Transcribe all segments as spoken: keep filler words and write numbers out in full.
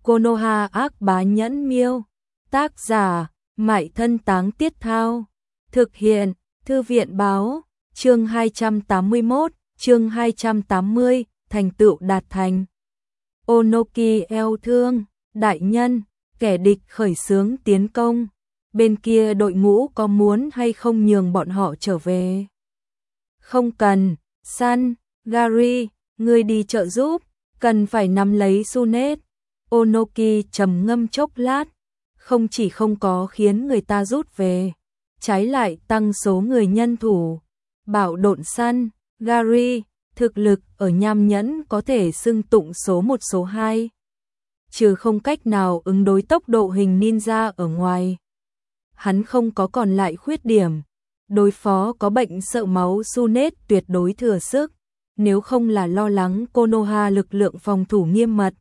Konoha ác bá nhẫn miêu. Tác giả, Mại Thân Táng Tiết Thao. Thực hiện, Thư viện báo, chương hai trăm tám mươi mốt, chương hai trăm tám mươi, thành tựu đạt thành. Onoki eo thương, đại nhân, kẻ địch khởi xướng tiến công. Bên kia đội ngũ có muốn hay không nhường bọn họ trở về? Không cần, San, Gary, ngươi đi trợ giúp, cần phải nắm lấy Sunet. Onoki trầm ngâm chốc lát, không chỉ không có khiến người ta rút về, trái lại tăng số người nhân thủ. Bảo độn San, Gary, thực lực ở nham nhẫn có thể xưng tụng số một số hai. Trừ không cách nào ứng đối tốc độ hình ninja ở ngoài, hắn không có còn lại khuyết điểm. Đối phó có bệnh sợ máu Sunet tuyệt đối thừa sức, nếu không là lo lắng Konoha lực lượng phòng thủ nghiêm mật.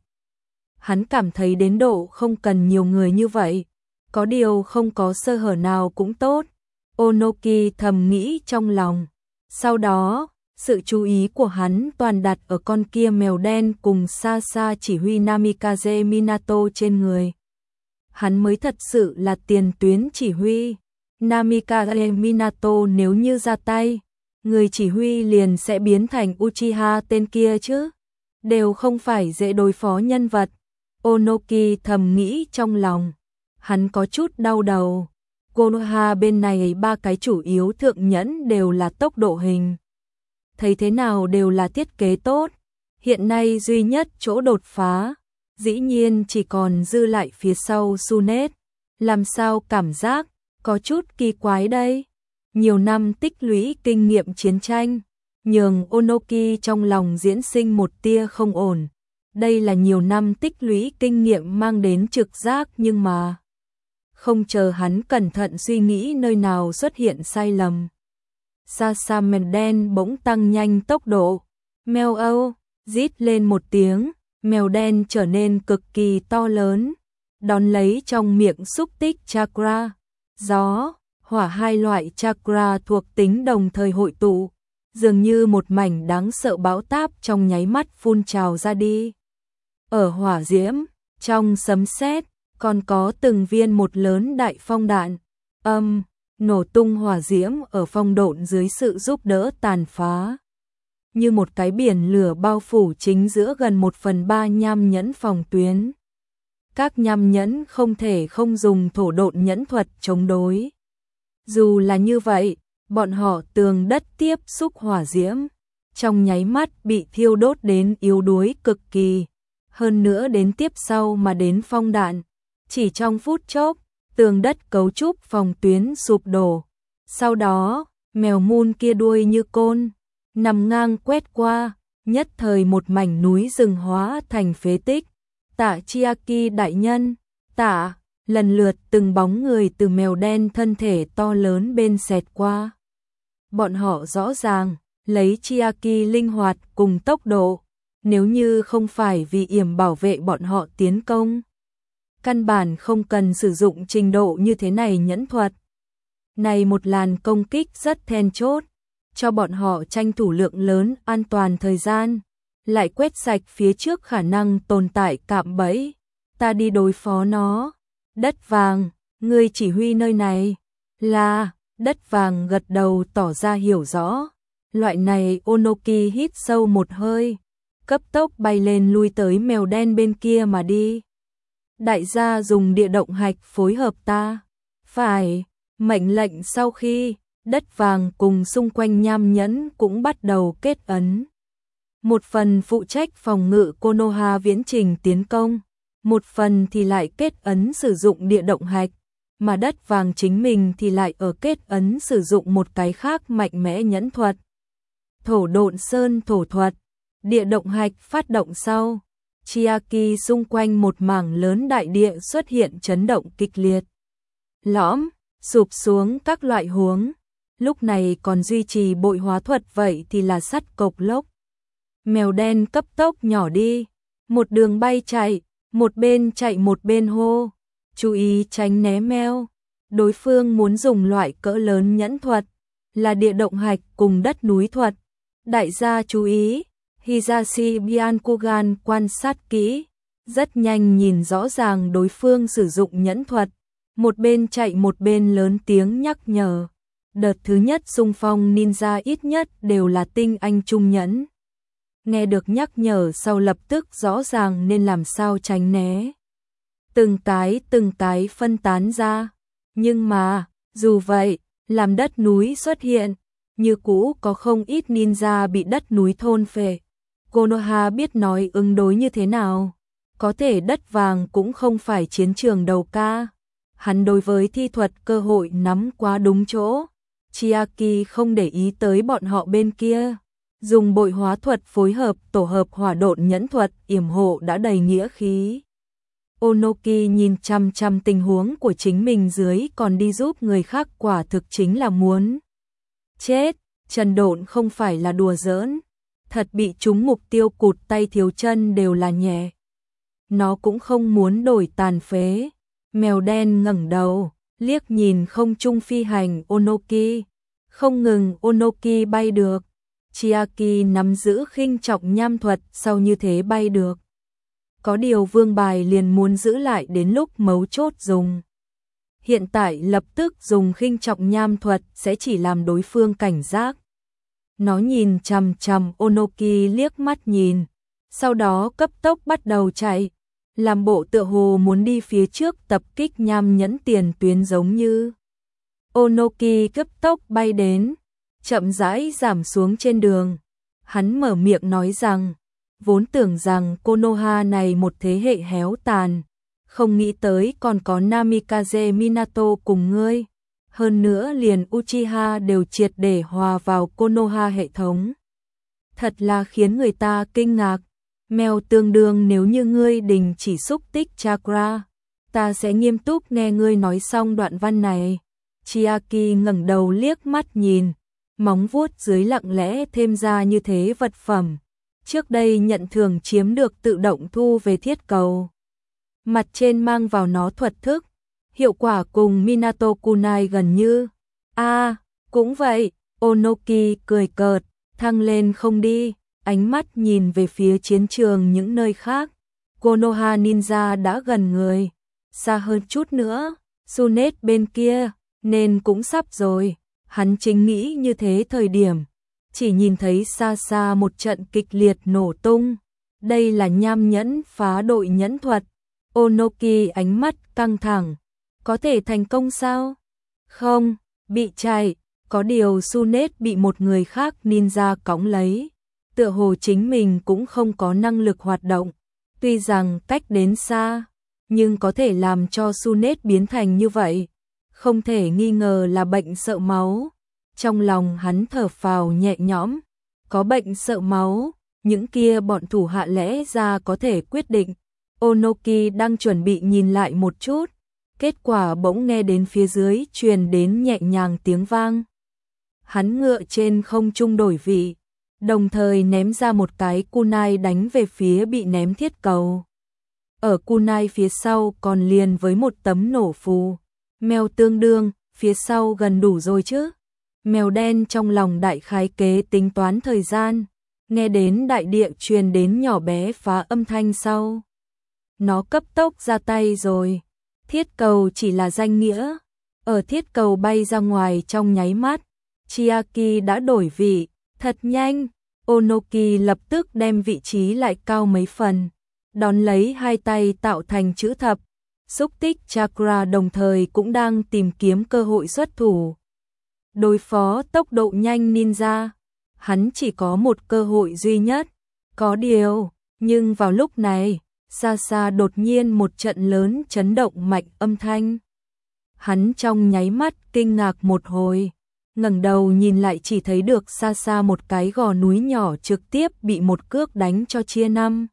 Hắn cảm thấy đến độ không cần nhiều người như vậy, có điều không có sơ hở nào cũng tốt. Onoki thầm nghĩ trong lòng. Sau đó, sự chú ý của hắn toàn đặt ở con kia mèo đen cùng Sasa chỉ huy Namikaze Minato trên người. Hắn mới thật sự là tiền tuyến chỉ huy. Namikaze Minato nếu như ra tay, người chỉ huy liền sẽ biến thành Uchiha tên kia chứ. Đều không phải dễ đối phó nhân vật. Onoki thầm nghĩ trong lòng. Hắn có chút đau đầu. Konoha bên này ba cái chủ yếu thượng nhẫn đều là tốc độ hình. Thấy thế nào đều là thiết kế tốt. Hiện nay duy nhất chỗ đột phá, dĩ nhiên chỉ còn dư lại phía sau Sunet. Làm sao cảm giác có chút kỳ quái đây? Nhiều năm tích lũy kinh nghiệm chiến tranh, nhường Onoki trong lòng diễn sinh một tia không ổn. Đây là nhiều năm tích lũy kinh nghiệm mang đến trực giác, nhưng mà không chờ hắn cẩn thận suy nghĩ nơi nào xuất hiện sai lầm. Sasa mèo đen bỗng tăng nhanh tốc độ. Mèo âu, rít lên một tiếng, mèo đen trở nên cực kỳ to lớn, đón lấy trong miệng xúc tích chakra. Gió, hỏa hai loại chakra thuộc tính đồng thời hội tụ, dường như một mảnh đáng sợ bão táp trong nháy mắt phun trào ra đi. Ở hỏa diễm, trong sấm sét, còn có từng viên một lớn đại phong đạn, âm, nổ tung hỏa diễm ở phong độn dưới sự giúp đỡ tàn phá. Như một cái biển lửa bao phủ chính giữa gần một phần ba nham nhẫn phòng tuyến. Các nham nhẫn không thể không dùng thổ độn nhẫn thuật chống đối. Dù là như vậy, bọn họ tường đất tiếp xúc hỏa diễm, trong nháy mắt bị thiêu đốt đến yếu đuối cực kỳ. Hơn nữa đến tiếp sau mà đến phong đạn, chỉ trong phút chốc, tường đất cấu trúc phòng tuyến sụp đổ. Sau đó, mèo mun kia đuôi như côn, nằm ngang quét qua, nhất thời một mảnh núi rừng hóa thành phế tích. Tạ Chiaki đại nhân, tạ, lần lượt từng bóng người từ mèo đen thân thể to lớn bên xẹt qua. Bọn họ rõ ràng, lấy Chiaki linh hoạt cùng tốc độ, nếu như không phải vì yểm bảo vệ bọn họ tiến công, căn bản không cần sử dụng trình độ như thế này nhẫn thuật. Này một làn công kích rất then chốt, cho bọn họ tranh thủ lượng lớn an toàn thời gian, lại quét sạch phía trước khả năng tồn tại cạm bẫy. Ta đi đối phó nó. Đất vàng, người chỉ huy nơi này. Là, đất vàng gật đầu tỏ ra hiểu rõ. Loại này Onoki hít sâu một hơi, cấp tốc bay lên lui tới mèo đen bên kia mà đi. Đại gia dùng địa động hạch phối hợp ta. Phải, mệnh lệnh sau khi, đất vàng cùng xung quanh nham nhẫn cũng bắt đầu kết ấn. Một phần phụ trách phòng ngự Konoha viễn trình tiến công, một phần thì lại kết ấn sử dụng địa động hạch, mà đất vàng chính mình thì lại ở kết ấn sử dụng một cái khác mạnh mẽ nhẫn thuật. Thổ độn sơn thổ thuật, địa động hạch phát động sau, Chiaki xung quanh một mảng lớn đại địa xuất hiện chấn động kịch liệt. Lõm, sụp xuống các loại huống, lúc này còn duy trì bội hóa thuật vậy thì là sắt cộc lốc. Mèo đen cấp tốc nhỏ đi, một đường bay chạy, một bên chạy một bên hô, chú ý tránh né mèo. Đối phương muốn dùng loại cỡ lớn nhẫn thuật, là địa động hạch cùng đất núi thuật. Đại gia chú ý, Hisashi Byakugan quan sát kỹ, rất nhanh nhìn rõ ràng đối phương sử dụng nhẫn thuật, một bên chạy một bên lớn tiếng nhắc nhở. Đợt thứ nhất xung phong ninja ít nhất đều là tinh anh trung nhẫn. Nghe được nhắc nhở sau lập tức rõ ràng nên làm sao tránh né. Từng cái từng cái phân tán ra. Nhưng mà, dù vậy, làm đất núi xuất hiện, như cũ có không ít ninja bị đất núi thôn phệ. Konoha biết nói ứng đối như thế nào. Có thể đất vàng cũng không phải chiến trường đầu ca. Hắn đối với thi thuật cơ hội nắm quá đúng chỗ. Chiaki không để ý tới bọn họ bên kia. Dùng bội hóa thuật phối hợp tổ hợp hỏa độn nhẫn thuật yểm hộ đã đầy nghĩa khí. Onoki nhìn chăm chăm tình huống của chính mình dưới còn đi giúp người khác quả thực chính là muốn chết. Trần độn không phải là đùa giỡn. Thật bị trúng mục tiêu cụt tay thiếu chân đều là nhẹ. Nó cũng không muốn đổi tàn phế. Mèo đen ngẩng đầu, liếc nhìn không trung phi hành Onoki. Không ngừng Onoki bay được. Chiaki nắm giữ khinh trọng nham thuật sau như thế bay được. Có điều vương bài liền muốn giữ lại đến lúc mấu chốt dùng. Hiện tại lập tức dùng khinh trọng nham thuật sẽ chỉ làm đối phương cảnh giác. Nó nhìn chằm chằm Onoki liếc mắt nhìn, sau đó cấp tốc bắt đầu chạy, làm bộ tựa hồ muốn đi phía trước tập kích nham nhẫn tiền tuyến giống như. Onoki cấp tốc bay đến, chậm rãi giảm xuống trên đường. Hắn mở miệng nói rằng, vốn tưởng rằng Konoha này một thế hệ héo tàn, không nghĩ tới còn có Namikaze Minato cùng ngươi. Hơn nữa liền Uchiha đều triệt để hòa vào Konoha hệ thống. Thật là khiến người ta kinh ngạc. Mèo tương đương nếu như ngươi đình chỉ xúc tích chakra, ta sẽ nghiêm túc nghe ngươi nói xong đoạn văn này. Chiaki ngẩng đầu liếc mắt nhìn, móng vuốt dưới lặng lẽ thêm ra như thế vật phẩm. Trước đây nhận thưởng chiếm được tự động thu về thiết cầu. Mặt trên mang vào nó thuật thức. Hiệu quả cùng Minato Kunai gần như. A, à, cũng vậy, Onoki cười cợt, thăng lên không đi, ánh mắt nhìn về phía chiến trường những nơi khác. Konoha Ninja đã gần người, xa hơn chút nữa, Sunet bên kia, nên cũng sắp rồi. Hắn chính nghĩ như thế thời điểm, chỉ nhìn thấy xa xa một trận kịch liệt nổ tung. Đây là nham nhẫn phá đội nhẫn thuật. Onoki ánh mắt căng thẳng. Có thể thành công sao? Không, bị chạy. Có điều Sunet bị một người khác ninja cõng lấy. Tựa hồ chính mình cũng không có năng lực hoạt động. Tuy rằng cách đến xa, nhưng có thể làm cho Sunet biến thành như vậy. Không thể nghi ngờ là bệnh sợ máu. Trong lòng hắn thở phào nhẹ nhõm. Có bệnh sợ máu, những kia bọn thủ hạ lẽ ra có thể quyết định. Onoki đang chuẩn bị nhìn lại một chút. Kết quả bỗng nghe đến phía dưới truyền đến nhẹ nhàng tiếng vang. Hắn ngựa trên không trung đổi vị, đồng thời ném ra một cái kunai đánh về phía bị ném thiết cầu. Ở kunai phía sau còn liền với một tấm nổ phù. Mèo tương đương, phía sau gần đủ rồi chứ. Mèo đen trong lòng đại khái kế tính toán thời gian, nghe đến đại địa truyền đến nhỏ bé phá âm thanh sau. Nó cấp tốc ra tay rồi. Thiết cầu chỉ là danh nghĩa. Ở thiết cầu bay ra ngoài trong nháy mắt, Chiaki đã đổi vị, thật nhanh. Onoki lập tức đem vị trí lại cao mấy phần, đón lấy hai tay tạo thành chữ thập. Xúc tích chakra đồng thời cũng đang tìm kiếm cơ hội xuất thủ. Đối phó tốc độ nhanh ninja, hắn chỉ có một cơ hội duy nhất. Có điều, nhưng vào lúc này, xa xa đột nhiên một trận lớn chấn động mạnh âm thanh. Hắn trong nháy mắt kinh ngạc một hồi, ngẩng đầu nhìn lại chỉ thấy được xa xa một cái gò núi nhỏ trực tiếp bị một cước đánh cho chia năm.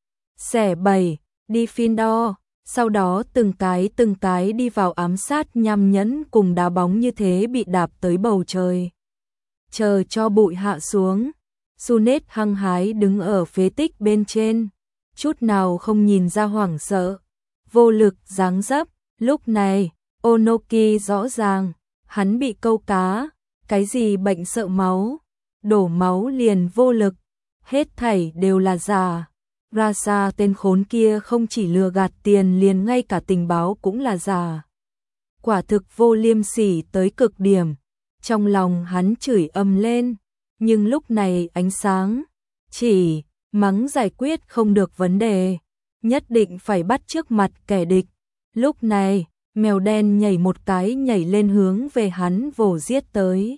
Xẻ bảy, đi Findor, sau đó từng cái từng cái đi vào ám sát nham nhẫn cùng đá bóng như thế bị đạp tới bầu trời. Chờ cho bụi hạ xuống, Sunet hăng hái đứng ở phế tích bên trên, chút nào không nhìn ra hoảng sợ, vô lực dáng dấp. Lúc này, Onoki rõ ràng, hắn bị câu cá, cái gì bệnh sợ máu, đổ máu liền vô lực, hết thảy đều là giả. Rasa tên khốn kia không chỉ lừa gạt tiền liền ngay cả tình báo cũng là giả. Quả thực vô liêm sỉ tới cực điểm. Trong lòng hắn chửi ầm lên, nhưng lúc này ánh sáng chỉ mắng giải quyết không được vấn đề, nhất định phải bắt trước mặt kẻ địch. Lúc này, mèo đen nhảy một cái nhảy lên hướng về hắn vồ giết tới.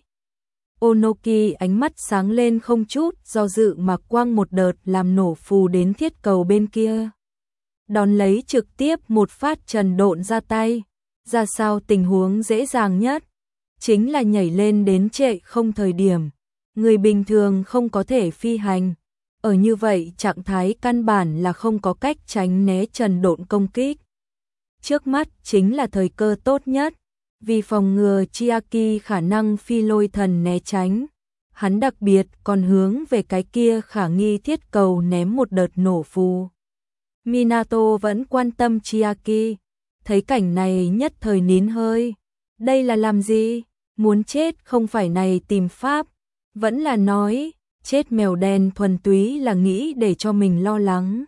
Onoki ánh mắt sáng lên không chút do dự mà quăng một đợt làm nổ phù đến thiết cầu bên kia. Đón lấy trực tiếp một phát trần độn ra tay. Ra sao tình huống dễ dàng nhất? Chính là nhảy lên đến trệ không thời điểm. Người bình thường không có thể phi hành. Ở như vậy trạng thái căn bản là không có cách tránh né trần độn công kích. Trước mắt chính là thời cơ tốt nhất. Vì phòng ngừa Chiaki khả năng phi lôi thần né tránh, hắn đặc biệt còn hướng về cái kia khả nghi thiết cầu ném một đợt nổ phù. Minato vẫn quan tâm Chiaki, thấy cảnh này nhất thời nín hơi. Đây là làm gì? Muốn chết không phải này tìm pháp, vẫn là nói, chết mèo đen thuần túy là nghĩ để cho mình lo lắng.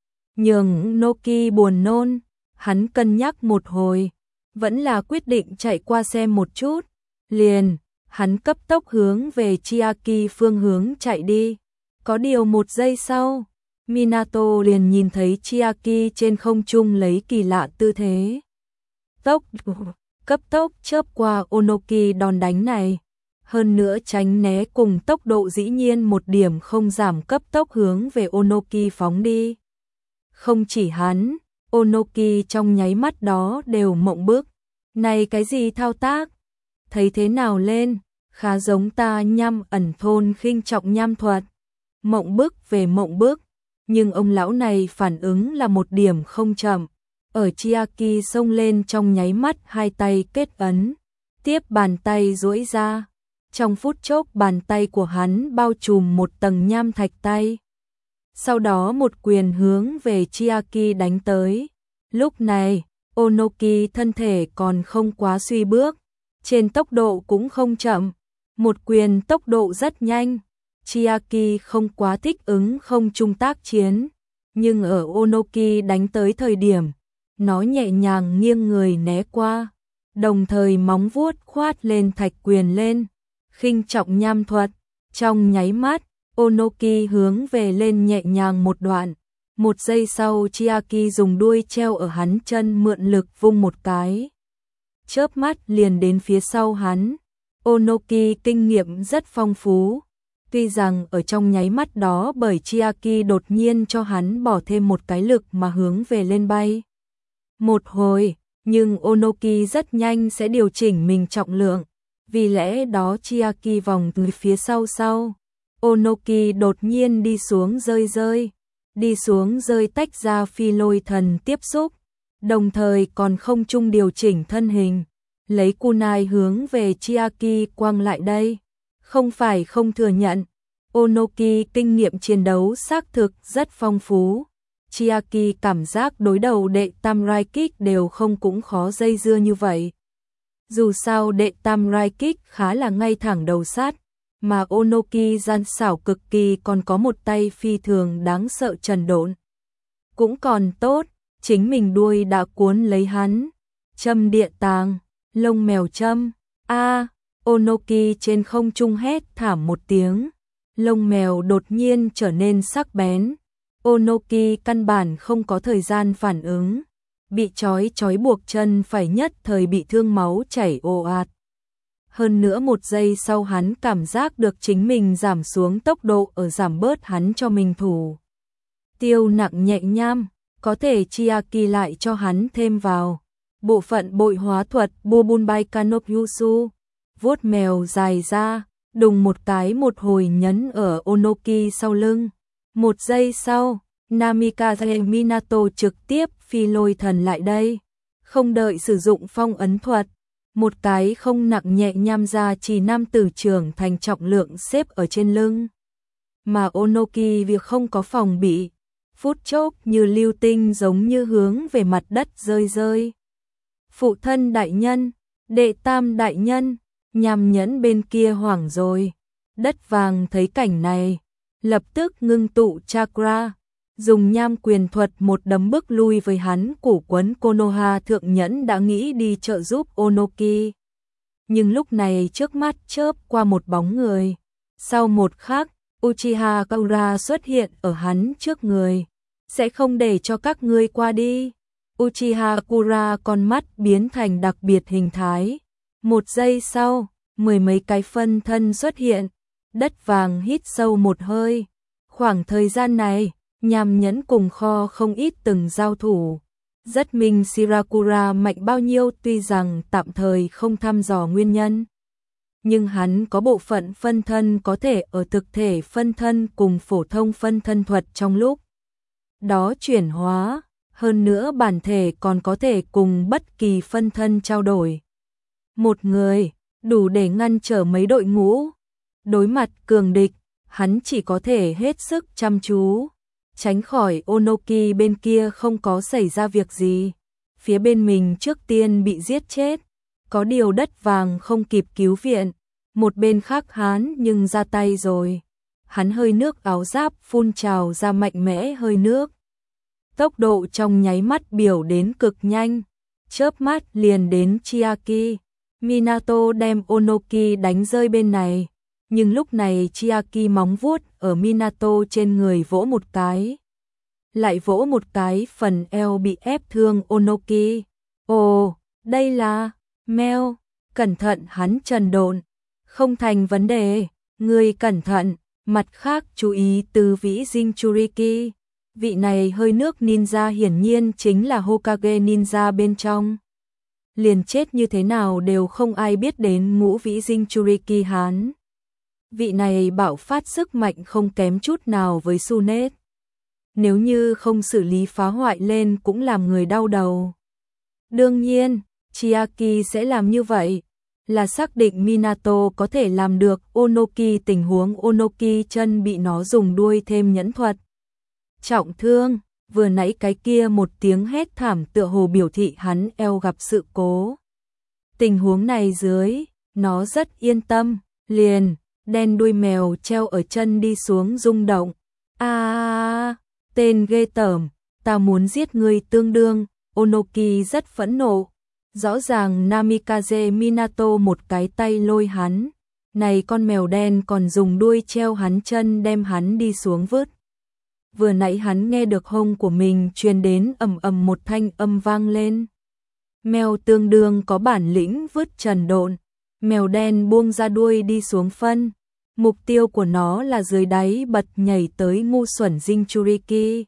Nhường Noki buồn nôn, hắn cân nhắc một hồi. Vẫn là quyết định chạy qua xem một chút. Liền, hắn cấp tốc hướng về Chiaki phương hướng chạy đi. Có điều một giây sau, Minato liền nhìn thấy Chiaki trên không trung lấy kỳ lạ tư thế. Tốc, cấp tốc chớp qua Onoki đòn đánh này. Hơn nữa tránh né cùng tốc độ dĩ nhiên một điểm không giảm, cấp tốc hướng về Onoki phóng đi. Không chỉ hắn, Onoki trong nháy mắt đó đều mộng bức. Này cái gì thao tác? Thấy thế nào lên? Khá giống ta nhăm ẩn thôn khinh trọng nham thuật. Mộng bức về mộng bức. Nhưng ông lão này phản ứng là một điểm không chậm. Ở Chiaki xông lên trong nháy mắt hai tay kết ấn. Tiếp bàn tay duỗi ra. Trong phút chốc bàn tay của hắn bao trùm một tầng nham thạch tay. Sau đó một quyền hướng về Chiaki đánh tới. Lúc này, Onoki thân thể còn không quá suy bước, trên tốc độ cũng không chậm, một quyền tốc độ rất nhanh. Chiaki không quá thích ứng không trung tác chiến, nhưng ở Onoki đánh tới thời điểm, nó nhẹ nhàng nghiêng người né qua, đồng thời móng vuốt khoát lên thạch quyền lên, khinh trọng nham thuật, trong nháy mắt, Onoki hướng về lên nhẹ nhàng một đoạn. Một giây sau Chiaki dùng đuôi treo ở hắn chân mượn lực vung một cái. Chớp mắt liền đến phía sau hắn. Onoki kinh nghiệm rất phong phú. Tuy rằng ở trong nháy mắt đó bởi Chiaki đột nhiên cho hắn bỏ thêm một cái lực mà hướng về lên bay. Một hồi, nhưng Onoki rất nhanh sẽ điều chỉnh mình trọng lượng. Vì lẽ đó Chiaki vòng từ phía sau sau. Onoki đột nhiên đi xuống rơi rơi. Đi xuống rơi tách ra phi lôi thần tiếp xúc, đồng thời còn không chung điều chỉnh thân hình, lấy kunai hướng về Chiaki quăng lại đây. Không phải không thừa nhận, Onoki kinh nghiệm chiến đấu xác thực rất phong phú. Chiaki cảm giác đối đầu đệ tam rai kích đều không cũng khó dây dưa như vậy. Dù sao đệ tam rai kích khá là ngay thẳng đầu sát. Mà Onoki gian xảo cực kỳ còn có một tay phi thường đáng sợ trần độn. Cũng còn tốt, chính mình đuôi đã cuốn lấy hắn. Châm địa tàng, lông mèo châm. A, Onoki trên không trung hét thảm một tiếng. Lông mèo đột nhiên trở nên sắc bén. Onoki căn bản không có thời gian phản ứng. Bị trói trói buộc chân phải nhất thời bị thương máu chảy ồ ạt. Hơn nữa một giây sau hắn cảm giác được chính mình giảm xuống tốc độ ở giảm bớt hắn cho mình thủ. Tiêu nặng nhẹ nham, có thể Chiaki lại cho hắn thêm vào. Bộ phận bội hóa thuật Bubunbai Kanopyusu, vuốt mèo dài ra, đùng một cái một hồi nhấn ở Onoki sau lưng. Một giây sau, Namikaze Minato trực tiếp phi lôi thần lại đây. Không đợi sử dụng phong ấn thuật. Một cái không nặng nhẹ nham ra chỉ nam tử trưởng thành trọng lượng xếp ở trên lưng. Mà Onoki việc không có phòng bị, phút chốc như lưu tinh giống như hướng về mặt đất rơi rơi. Phụ thân đại nhân, đệ tam đại nhân, nham nhẫn bên kia hoảng rồi. Đất vàng thấy cảnh này, lập tức ngưng tụ chakra, dùng nham quyền thuật một đấm bức lui với hắn. Củ quấn Konoha thượng nhẫn đã nghĩ đi trợ giúp Onoki. Nhưng lúc này trước mắt chớp qua một bóng người. Sau một khắc, Uchiha Kaura xuất hiện ở hắn trước người. Sẽ không để cho các ngươi qua đi. Uchiha Kura con mắt biến thành đặc biệt hình thái. Một giây sau, mười mấy cái phân thân xuất hiện. Đất vàng hít sâu một hơi. Khoảng thời gian này, nham nhẫn cùng Kho không ít từng giao thủ. Rất minh Shirakura mạnh bao nhiêu tuy rằng tạm thời không thăm dò nguyên nhân. Nhưng hắn có bộ phận phân thân có thể ở thực thể phân thân cùng phổ thông phân thân thuật trong lúc đó chuyển hóa. Hơn nữa bản thể còn có thể cùng bất kỳ phân thân trao đổi. Một người, đủ để ngăn trở mấy đội ngũ. Đối mặt cường địch, hắn chỉ có thể hết sức chăm chú. Tránh khỏi Onoki bên kia không có xảy ra việc gì. Phía bên mình trước tiên bị giết chết. Có điều đất vàng không kịp cứu viện. Một bên khác hắn nhưng ra tay rồi. Hắn hơi nước áo giáp phun trào ra mạnh mẽ hơi nước. Tốc độ trong nháy mắt biểu đến cực nhanh. Chớp mắt liền đến Chiaki. Minato đem Onoki đánh rơi bên này. Nhưng lúc này Chiaki móng vuốt ở Minato trên người vỗ một cái. Lại vỗ một cái phần eo bị ép thương Onoki. Ồ, đây là... Meo, cẩn thận hắn trần độn. Không thành vấn đề, ngươi cẩn thận. Mặt khác chú ý từ vĩ Jinchuriki. Vị này hơi nước ninja hiển nhiên chính là Hokage ninja bên trong. Liền chết như thế nào đều không ai biết đến ngũ vĩ Jinchuriki hắn. Vị này bạo phát sức mạnh không kém chút nào với Tsunade. Nếu như không xử lý phá hoại lên cũng làm người đau đầu. Đương nhiên, Chiaki sẽ làm như vậy. Là xác định Minato có thể làm được Onoki tình huống Onoki chân bị nó dùng đuôi thêm nhẫn thuật. Trọng thương, vừa nãy cái kia một tiếng hét thảm tựa hồ biểu thị hắn eo gặp sự cố. Tình huống này dưới, nó rất yên tâm, liền, đen đuôi mèo treo ở chân đi xuống rung động. À, tên ghê tởm, ta muốn giết ngươi tương đương, Onoki rất phẫn nộ. Rõ ràng Namikaze Minato một cái tay lôi hắn. Này con mèo đen còn dùng đuôi treo hắn chân đem hắn đi xuống vứt. Vừa nãy hắn nghe được hông của mình truyền đến ầm ầm một thanh âm vang lên. Mèo tương đương có bản lĩnh vứt trần độn. Mèo đen buông ra đuôi đi xuống phân. Mục tiêu của nó là dưới đáy bật nhảy tới ngu xuẩn Jinchuriki.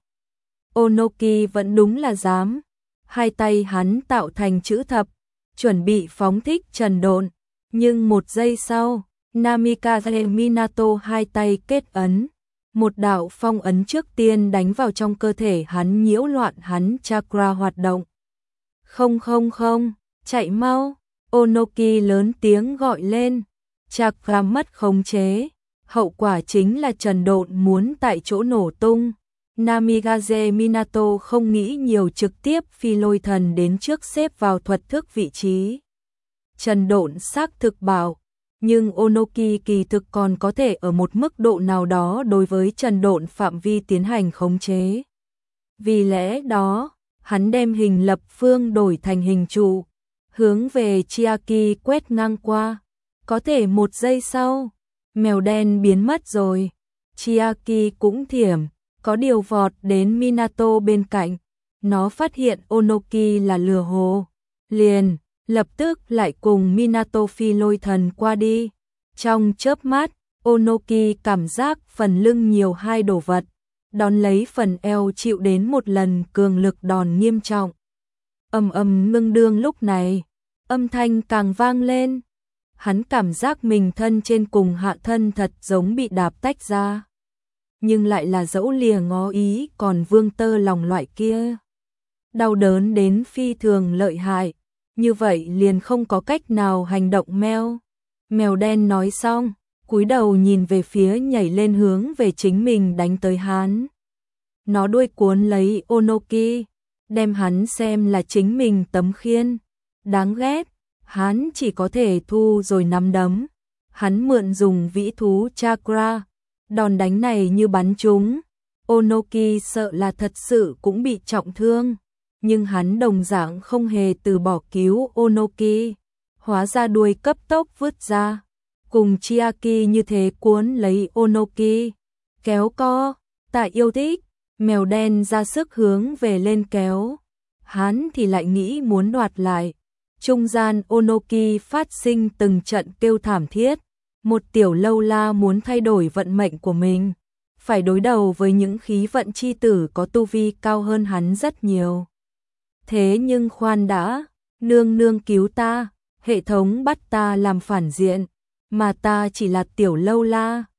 Onoki vẫn đúng là dám. Hai tay hắn tạo thành chữ thập, chuẩn bị phóng thích trần độn. Nhưng một giây sau, Namikaze Minato hai tay kết ấn. Một đạo phong ấn trước tiên đánh vào trong cơ thể hắn nhiễu loạn hắn chakra hoạt động. Không không không, chạy mau, Onoki lớn tiếng gọi lên. Chakra mất khống chế, hậu quả chính là trần độn muốn tại chỗ nổ tung. Namikaze Minato không nghĩ nhiều trực tiếp phi lôi thần đến trước xếp vào thuật thức vị trí. Trần độn xác thực bảo, nhưng Onoki kỳ thực còn có thể ở một mức độ nào đó đối với trần độn phạm vi tiến hành khống chế. Vì lẽ đó, hắn đem hình lập phương đổi thành hình trụ, hướng về Chiaki quét ngang qua. Có thể một giây sau, mèo đen biến mất rồi. Chiaki cũng thiểm. Có điều vọt đến Minato bên cạnh, nó phát hiện Onoki là lừa hồ, liền, lập tức lại cùng Minato phi lôi thần qua đi. Trong chớp mắt, Onoki cảm giác phần lưng nhiều hai đồ vật, đón lấy phần eo chịu đến một lần cường lực đòn nghiêm trọng. Ầm ầm ngưng đương lúc này, âm thanh càng vang lên. Hắn cảm giác mình thân trên cùng hạ thân thật giống bị đạp tách ra. Nhưng lại là dẫu lìa ngó ý còn vương tơ lòng loại kia. Đau đớn đến phi thường lợi hại, như vậy liền không có cách nào hành động meo. Mèo đen nói xong, cúi đầu nhìn về phía nhảy lên hướng về chính mình đánh tới hắn. Nó đuôi cuốn lấy Onoki, đem hắn xem là chính mình tấm khiên. Đáng ghét, hắn chỉ có thể thu rồi nắm đấm. Hắn mượn dùng vĩ thú chakra. Đòn đánh này như bắn trúng. Onoki sợ là thật sự cũng bị trọng thương, nhưng hắn đồng dạng không hề từ bỏ cứu Onoki, hóa ra đuôi cấp tốc vứt ra, cùng Chiaki như thế cuốn lấy Onoki, kéo co, Tạ yêu thích, mèo đen ra sức hướng về lên kéo, hắn thì lại nghĩ muốn đoạt lại. Trung gian Onoki phát sinh từng trận kêu thảm thiết, một tiểu lâu la muốn thay đổi vận mệnh của mình, phải đối đầu với những khí vận chi tử có tu vi cao hơn hắn rất nhiều. Thế nhưng khoan đã, nương nương cứu ta, hệ thống bắt ta làm phản diện, mà ta chỉ là tiểu lâu la,